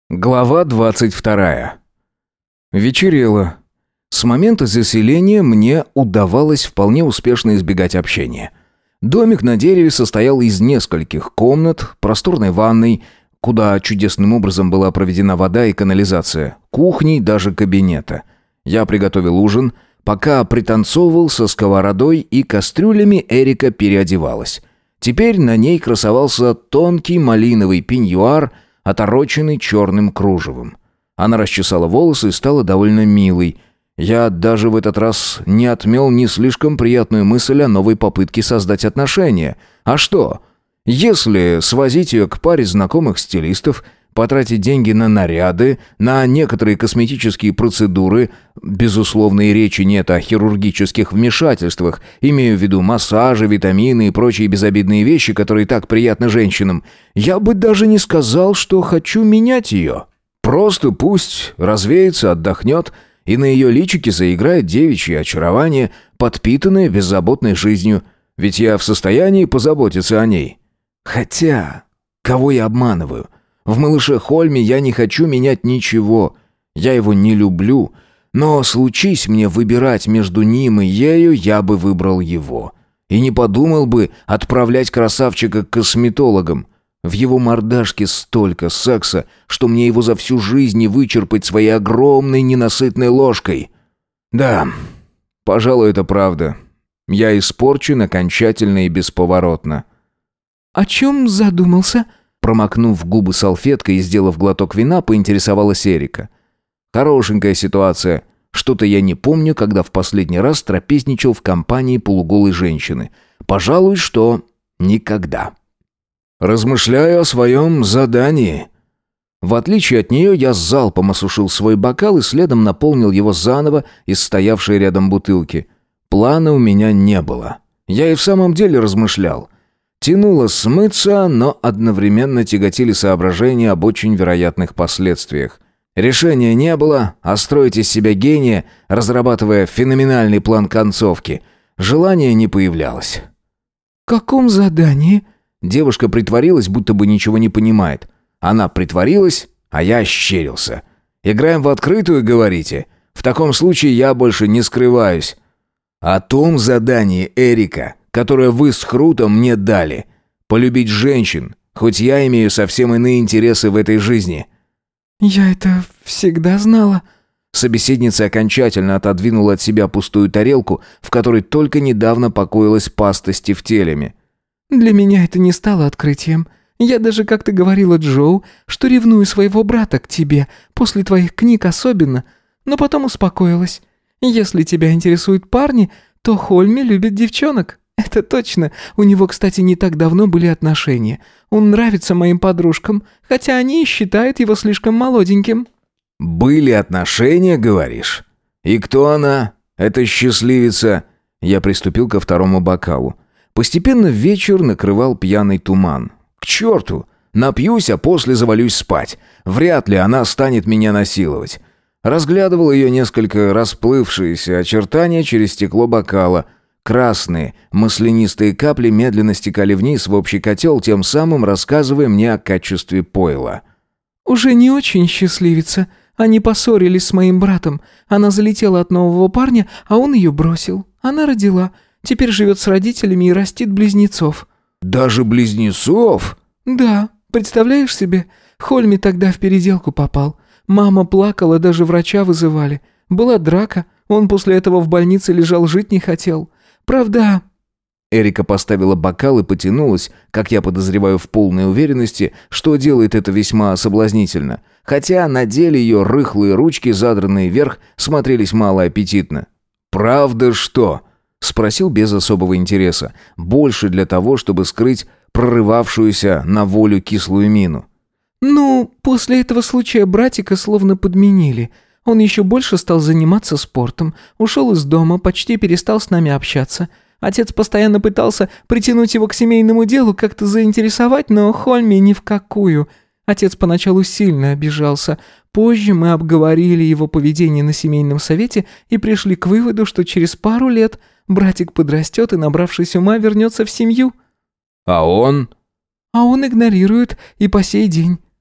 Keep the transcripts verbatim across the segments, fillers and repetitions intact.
Глава двадцать вторая. Вечерело. С момента заселения мне удавалось вполне успешно избегать общения. Домик на дереве состоял из нескольких комнат, просторной ванной, куда чудесным образом была проведена вода и канализация, кухни, даже кабинета. Я приготовил ужин, пока пританцовывал со сковородой и кастрюлями, Эрика переодевалась. Теперь на ней красовался тонкий малиновый пеньюар, отороченный черным кружевом. Она расчесала волосы и стала довольно милой. Я даже в этот раз не отмел не слишком приятную мысль о новой попытке создать отношения. А что? Если свозить ее к паре знакомых стилистов, потратить деньги на наряды, на некоторые косметические процедуры, безусловно, и речи нет о хирургических вмешательствах, имею в виду массажи, витамины и прочие безобидные вещи, которые так приятны женщинам, я бы даже не сказал, что хочу менять ее. Просто пусть развеется, отдохнет, и на ее личике заиграет девичье очарование, подпитанное беззаботной жизнью, ведь я в состоянии позаботиться о ней. Хотя, кого я обманываю? В малыше Хольме я не хочу менять ничего. Я его не люблю, но случись мне выбирать между ним и ею, я бы выбрал его. И не подумал бы отправлять красавчика к косметологам. В его мордашке столько секса, что мне его за всю жизнь не вычерпать своей огромной ненасытной ложкой. Да, пожалуй, это правда. Я испорчен окончательно и бесповоротно. «О чем задумался?» Промокнув губы салфеткой и сделав глоток вина, поинтересовалась Эрика. «Хорошенькая ситуация. Что-то я не помню, когда в последний раз трапезничал в компании полуголой женщины. Пожалуй, что никогда». «Размышляю о своем задании». В отличие от нее, я с залпом осушил свой бокал и следом наполнил его заново из стоявшей рядом бутылки. Плана у меня не было. Я и в самом деле размышлял. Тянуло смыться, но одновременно тяготили соображения об очень вероятных последствиях. Решения не было, а строить из себя гения, разрабатывая феноменальный план концовки, желания не появлялось. «В каком задании?» Девушка притворилась, будто бы ничего не понимает. Она притворилась, а я ощерился. «Играем в открытую, говорите? В таком случае я больше не скрываюсь». «О том задании, Эрика, которое вы с Хрутом мне дали. Полюбить женщин, хоть я имею совсем иные интересы в этой жизни». «Я это всегда знала». Собеседница окончательно отодвинула от себя пустую тарелку, в которой только недавно покоилась паста с тефтелями. «Для меня это не стало открытием. Я даже как-то говорила Джоу, что ревную своего брата к тебе, после твоих книг особенно, но потом успокоилась. Если тебя интересуют парни, то Хольми любит девчонок. Это точно. У него, кстати, не так давно были отношения. Он нравится моим подружкам, хотя они и считают его слишком молоденьким». «Были отношения, говоришь? И кто она? Эта счастливица?» Я приступил ко второму бокалу. Постепенно вечер накрывал пьяный туман. «К черту! Напьюсь, а после завалюсь спать. Вряд ли она станет меня насиловать». Разглядывал ее несколько расплывшиеся очертания через стекло бокала. Красные, маслянистые капли медленно стекали вниз в общий котел, тем самым рассказывая мне о качестве пойла. «Уже не очень счастливица. Они поссорились с моим братом. Она залетела от нового парня, а он ее бросил. Она родила. Теперь живет с родителями и растит близнецов». «Даже близнецов?» «Да. Представляешь себе? Хольми тогда в переделку попал. Мама плакала, даже врача вызывали. Была драка. Он после этого в больнице лежал, жить не хотел. Правда...» Эрика поставила бокал и потянулась, как я подозреваю, в полной уверенности, что делает это весьма соблазнительно. Хотя на деле ее рыхлые ручки, задранные вверх, смотрелись малоаппетитно. «Правда что?» — спросил без особого интереса. Больше для того, чтобы скрыть прорывавшуюся на волю кислую мину. «Ну, после этого случая братика словно подменили. Он еще больше стал заниматься спортом, ушел из дома, почти перестал с нами общаться. Отец постоянно пытался притянуть его к семейному делу, как-то заинтересовать, но Хольми ни в какую. Отец поначалу сильно обижался. Позже мы обговорили его поведение на семейном совете и пришли к выводу, что через пару лет братик подрастет и, набравшись ума, вернется в семью». «А он?» «А он игнорирует и по сей день.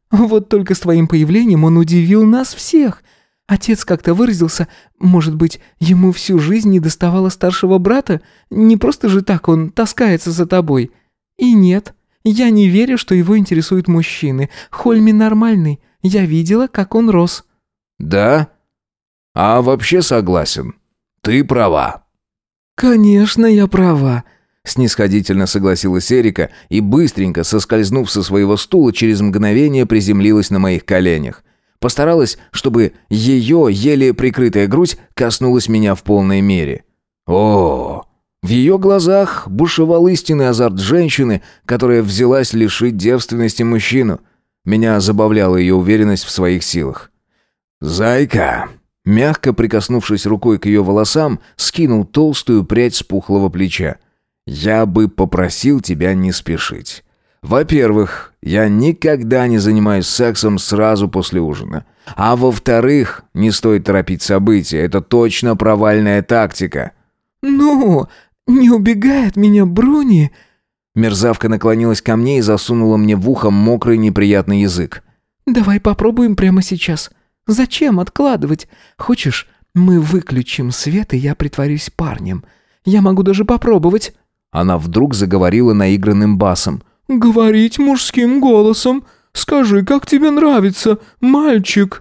Вот только с твоим появлением он удивил нас всех. Отец как-то выразился, может быть, ему всю жизнь не доставало старшего брата? Не просто же так он таскается за тобой. И нет, я не верю, что его интересуют мужчины. Хольми нормальный, я видела, как он рос». «Да? А вообще согласен. Ты права». «Конечно, я права», — снисходительно согласилась Эрика и, быстренько соскользнув со своего стула, через мгновение приземлилась на моих коленях. Постаралась, чтобы ее еле прикрытая грудь коснулась меня в полной мере. О, в ее глазах бушевал истинный азарт женщины, которая взялась лишить девственности мужчину. Меня забавляла ее уверенность в своих силах. «Зайка!» Мягко прикоснувшись рукой к ее волосам, скинул толстую прядь с пухлого плеча. «Я бы попросил тебя не спешить. Во-первых, я никогда не занимаюсь сексом сразу после ужина. А во-вторых, не стоит торопить события, это точно провальная тактика». «Ну, не убегай от меня, Бруни!» Мерзавка наклонилась ко мне и засунула мне в ухо мокрый неприятный язык. «Давай попробуем прямо сейчас. Зачем откладывать? Хочешь, мы выключим свет, и я притворюсь парнем? Я могу даже попробовать». Она вдруг заговорила наигранным басом. «Говорить мужским голосом. Скажи, как тебе нравится, мальчик?»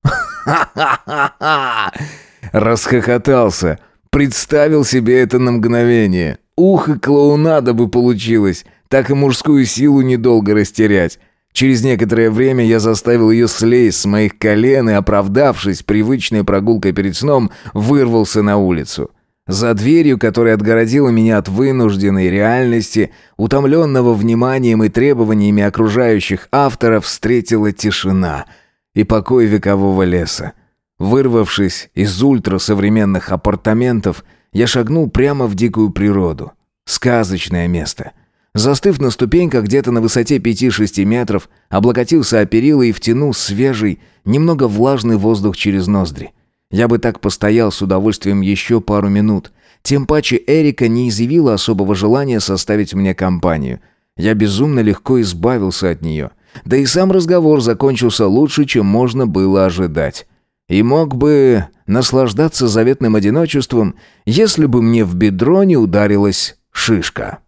«Ха-ха-ха-ха!» Расхохотался. Представил себе это на мгновение. Ух, и клоунада бы получилось. Так и мужскую силу недолго растерять. Через некоторое время я заставил ее слезть с моих колен и, оправдавшись привычной прогулкой перед сном, вырвался на улицу. За дверью, которая отгородила меня от вынужденной реальности, утомленного вниманием и требованиями окружающих авторов, встретила тишина и покой векового леса. Вырвавшись из ультрасовременных апартаментов, я шагнул прямо в дикую природу. Сказочное место. Застыв на ступеньках где-то на высоте пяти-шести метров, облокотился о перила и втянул свежий, немного влажный воздух через ноздри. Я бы так постоял с удовольствием еще пару минут. Тем паче Эрика не изъявила особого желания составить мне компанию. Я безумно легко избавился от нее. Да и сам разговор закончился лучше, чем можно было ожидать. И мог бы наслаждаться заветным одиночеством, если бы мне в бедро не ударилась шишка.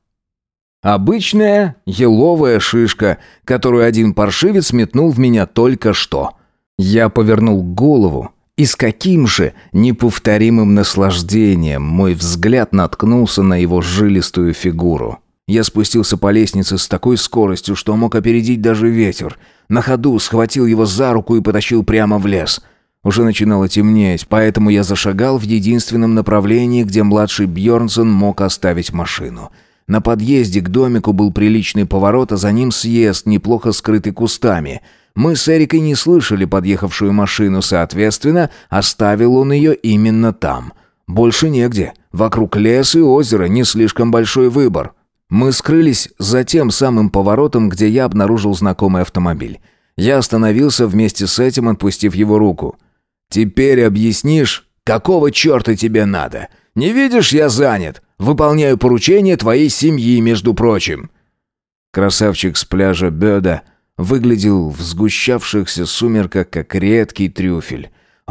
Обычная еловая шишка, которую один паршивец метнул в меня только что. Я повернул голову, и с каким же неповторимым наслаждением мой взгляд наткнулся на его жилистую фигуру. Я спустился по лестнице с такой скоростью, что мог опередить даже ветер. На ходу схватил его за руку и потащил прямо в лес. Уже начинало темнеть, поэтому я зашагал в единственном направлении, где младший Бьернсон мог оставить машину. На подъезде к домику был приличный поворот, а за ним съезд, неплохо скрытый кустами. Мы с Эрикой не слышали подъехавшую машину, соответственно, оставил он ее именно там. Больше негде. Вокруг лес и озеро, не слишком большой выбор. Мы скрылись за тем самым поворотом, где я обнаружил знакомый автомобиль. Я остановился вместе с этим, отпустив его руку. «Теперь объяснишь, какого черта тебе надо? Не видишь, я занят. Выполняю поручение твоей семьи, между прочим». Красавчик с пляжа Бёда выглядел в сгущавшихся сумерках, как редкий трюфель.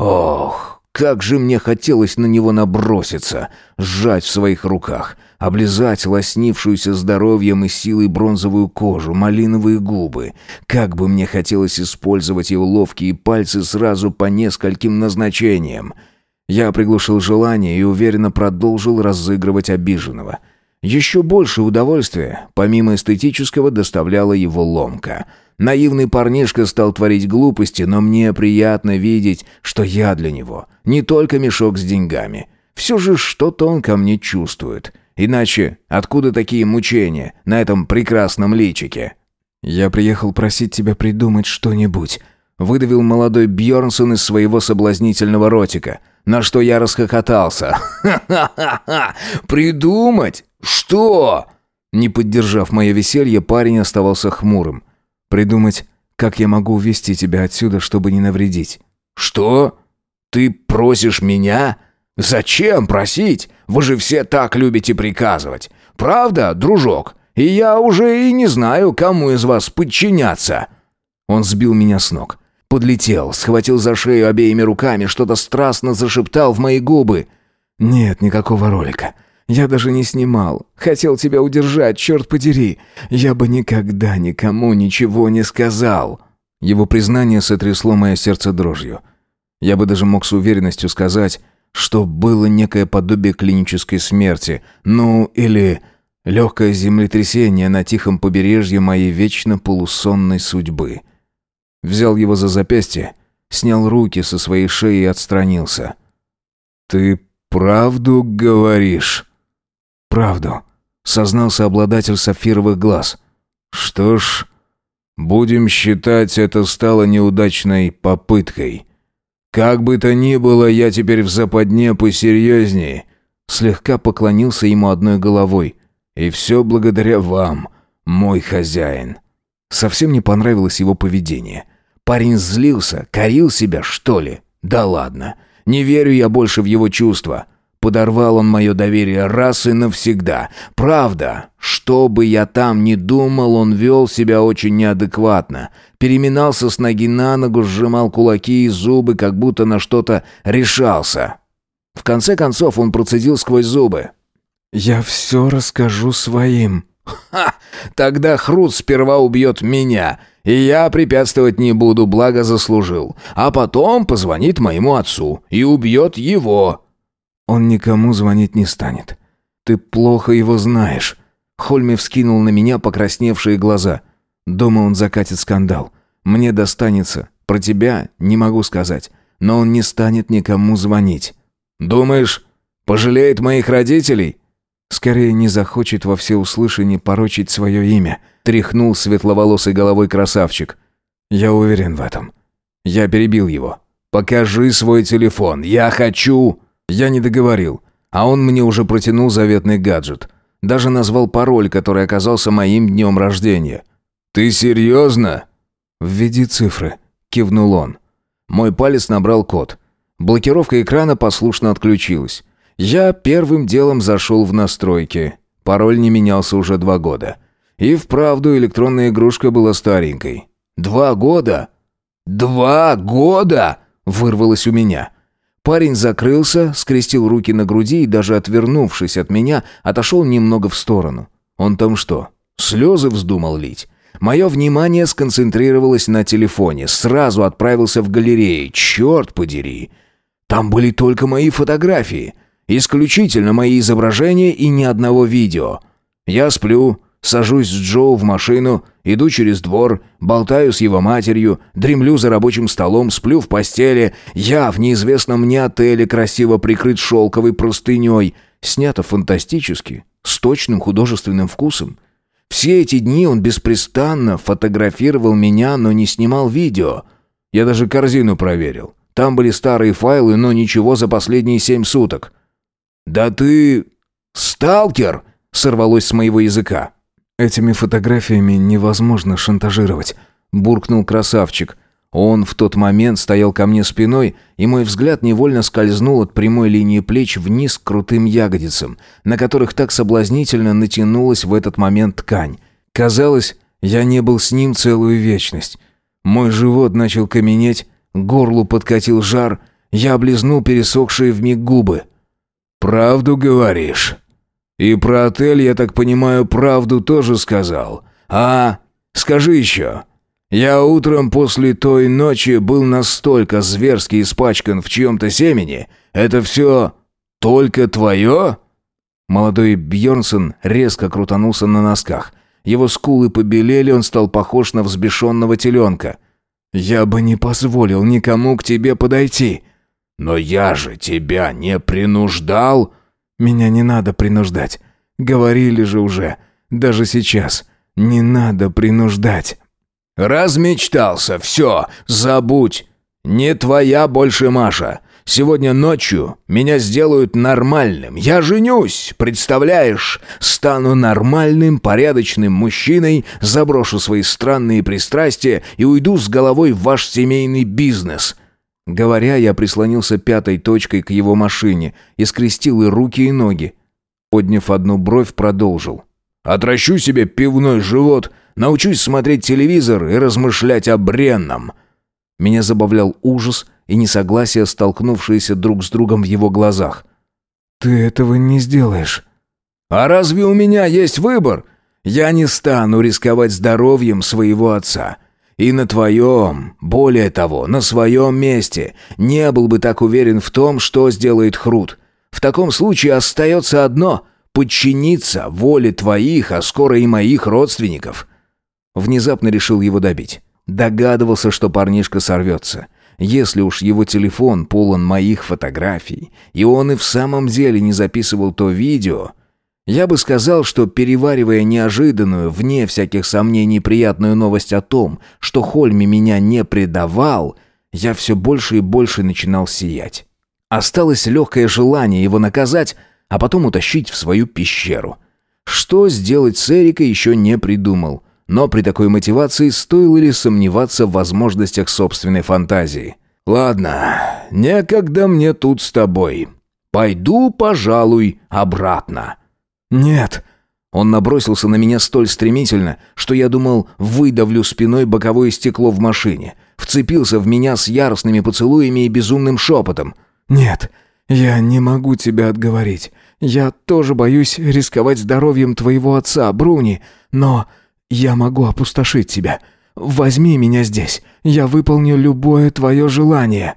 Ох, как же мне хотелось на него наброситься, сжать в своих руках, облизать лоснившуюся здоровьем и силой бронзовую кожу, малиновые губы. Как бы мне хотелось использовать его ловкие пальцы сразу по нескольким назначениям. Я приглушил желание и уверенно продолжил разыгрывать обиженного. Еще больше удовольствия, помимо эстетического, доставляла его ломка. Наивный парнишка стал творить глупости, но мне приятно видеть, что я для него не только мешок с деньгами. Все же что-то он ко мне чувствует. Иначе откуда такие мучения на этом прекрасном личике? «Я приехал просить тебя придумать что-нибудь», — выдавил молодой Бьернсон из своего соблазнительного ротика, на что я расхохотался. «Ха-ха-ха! Придумать? Что?» Не поддержав мое веселье, парень оставался хмурым. «Придумать, как я могу увезти тебя отсюда, чтобы не навредить». «Что? Ты просишь меня? Зачем просить? Вы же все так любите приказывать. Правда, дружок? И я уже и не знаю, кому из вас подчиняться». Он сбил меня с ног. Подлетел, схватил за шею обеими руками, что-то страстно зашептал в мои губы. «Нет никакого ролика. Я даже не снимал. Хотел тебя удержать, черт подери. Я бы никогда никому ничего не сказал». Его признание сотрясло мое сердце дрожью. Я бы даже мог с уверенностью сказать, что было некое подобие клинической смерти, ну или легкое землетрясение на тихом побережье моей вечно полусонной судьбы. Взял его за запястье, снял руки со своей шеи и отстранился. «Ты правду говоришь?» «Правду», — сознался обладатель сапфировых глаз. «Что ж, будем считать, это стало неудачной попыткой. Как бы то ни было, я теперь в западне посерьезнее». Слегка поклонился ему одной головой. «И все благодаря вам, мой хозяин». Совсем не понравилось его поведение. Парень злился, корил себя, что ли? Да ладно. Не верю я больше в его чувства. Подорвал он мое доверие раз и навсегда. Правда, что бы я там ни думал, он вел себя очень неадекватно. Переминался с ноги на ногу, сжимал кулаки и зубы, как будто на что-то решался. В конце концов он процедил сквозь зубы: «Я все расскажу своим». «Ха! Тогда Хрут сперва убьет меня, и я препятствовать не буду, благо заслужил. А потом позвонит моему отцу и убьет его». «Он никому звонить не станет. Ты плохо его знаешь». Хольми вскинул на меня покрасневшие глаза. «Дома он закатит скандал. Мне достанется. Про тебя не могу сказать. Но он не станет никому звонить». «Думаешь, пожалеет моих родителей?» «Скорее не захочет во всеуслышание порочить свое имя», — тряхнул светловолосой головой красавчик. «Я уверен в этом». Я перебил его. «Покажи свой телефон. Я хочу...» Я не договорил, а он мне уже протянул заветный гаджет. Даже назвал пароль, который оказался моим днем рождения. «Ты серьезно?» «Введи цифры», — кивнул он. Мой палец набрал код. Блокировка экрана послушно отключилась. Я первым делом зашел в настройки. Пароль не менялся уже два года. И вправду электронная игрушка была старенькой. «Два года? Два года!» — вырвалось у меня. Парень закрылся, скрестил руки на груди и, даже отвернувшись от меня, отошел немного в сторону. Он там что, слезы вздумал лить? Мое внимание сконцентрировалось на телефоне. Сразу отправился в галерею. Черт подери! Там были только мои фотографии. Исключительно мои изображения и ни одного видео. Я сплю, сажусь с Джо в машину, иду через двор, болтаю с его матерью, дремлю за рабочим столом, сплю в постели. Я в неизвестном мне отеле, красиво прикрыт шелковой простыней. Снято фантастически, с точным художественным вкусом. Все эти дни он беспрестанно фотографировал меня, но не снимал видео. Я даже корзину проверил. Там были старые файлы, но ничего за последние семь суток. «Да ты... сталкер!» — сорвалось с моего языка. «Этими фотографиями невозможно шантажировать», — буркнул красавчик. Он в тот момент стоял ко мне спиной, и мой взгляд невольно скользнул от прямой линии плеч вниз к крутым ягодицам, на которых так соблазнительно натянулась в этот момент ткань. Казалось, я не был с ним целую вечность. Мой живот начал каменеть, к горлу подкатил жар, я облизнул пересохшие вмиг губы. «Правду говоришь? И про отель, я так понимаю, правду тоже сказал? А, скажи еще. Я утром после той ночи был настолько зверски испачкан в чьем-то семени. Это все только твое?» Молодой Бьернсон резко крутанулся на носках. Его скулы побелели, он стал похож на взбешенного теленка. «Я бы не позволил никому к тебе подойти». «Но я же тебя не принуждал!» «Меня не надо принуждать. Говорили же уже. Даже сейчас. Не надо принуждать». «Размечтался. Все. Забудь. Не твоя больше Маша. Сегодня ночью меня сделают нормальным. Я женюсь, представляешь? Стану нормальным, порядочным мужчиной, заброшу свои странные пристрастия и уйду с головой в ваш семейный бизнес». Говоря, я прислонился пятой точкой к его машине и скрестил и руки, и ноги. Подняв одну бровь, продолжил. «Отращу себе пивной живот, Научусь смотреть телевизор и размышлять о бренном». Меня забавлял ужас и несогласие, столкнувшиеся друг с другом в его глазах. «Ты этого не сделаешь». «А разве у меня есть выбор? Я не стану рисковать здоровьем своего отца. И на твоем, более того, на своем месте не был бы так уверен в том, что сделает Хрут. В таком случае остается одно — подчиниться воле твоих, а скоро и моих родственников». Внезапно решил его добить. Догадывался, что парнишка сорвется. Если уж его телефон полон моих фотографий, и он и в самом деле не записывал то видео, я бы сказал, что, переваривая неожиданную, вне всяких сомнений, приятную новость о том, что Хольми меня не предавал, я все больше и больше начинал сиять. Осталось легкое желание его наказать, а потом утащить в свою пещеру. Что сделать с Эрикой, еще не придумал. Но при такой мотивации стоило ли сомневаться в возможностях собственной фантазии? «Ладно, некогда мне тут с тобой. Пойду, пожалуй, обратно». «Нет». Он набросился на меня столь стремительно, что я думал, выдавлю спиной боковое стекло в машине. Вцепился в меня с яростными поцелуями и безумным шепотом. «Нет, я не могу тебя отговорить. Я тоже боюсь рисковать здоровьем твоего отца, Бруни, но я могу опустошить тебя. Возьми меня здесь, я выполню любое твое желание».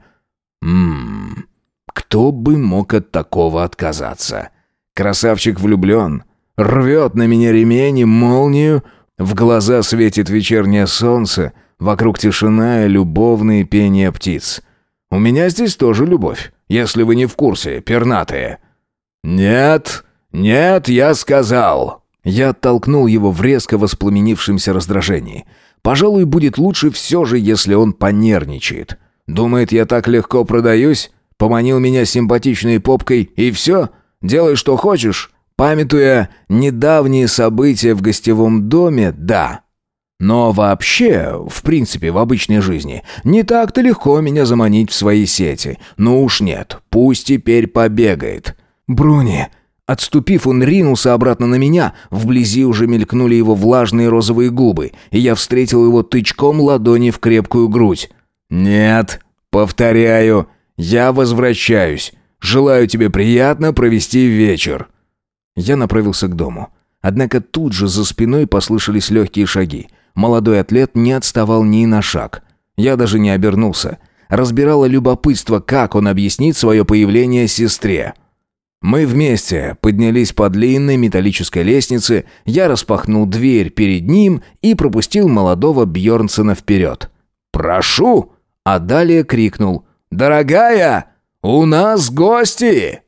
Ммм, кто бы мог от такого отказаться? Красавчик влюблен, рвет на меня ремень и молнию, в глаза светит вечернее солнце, вокруг тишина и любовные пения птиц. У меня здесь тоже любовь, если вы не в курсе, пернатые. «Нет, нет, я сказал». Я оттолкнул его в резко воспламенившемся раздражении. Пожалуй, будет лучше все же, если он понервничает. Думает, я так легко продаюсь? Поманил меня симпатичной попкой и все? Делай, что хочешь? Памятуя недавние события в гостевом доме, да. Но вообще, в принципе, в обычной жизни, не так-то легко меня заманить в свои сети. Ну уж нет, пусть теперь побегает. «Бруни!» Отступив, он ринулся обратно на меня. Вблизи уже мелькнули его влажные розовые губы, и я встретил его тычком ладони в крепкую грудь. «Нет, повторяю, я возвращаюсь. Желаю тебе приятно провести вечер». Я направился к дому. Однако тут же за спиной послышались легкие шаги. Молодой атлет не отставал ни на шаг. Я даже не обернулся. Разбирало любопытство, как он объяснит свое появление сестре. Мы вместе поднялись по длинной металлической лестнице, я распахнул дверь перед ним и пропустил молодого Бьернсена вперед. «Прошу!» А далее крикнул: «Дорогая, у нас гости!»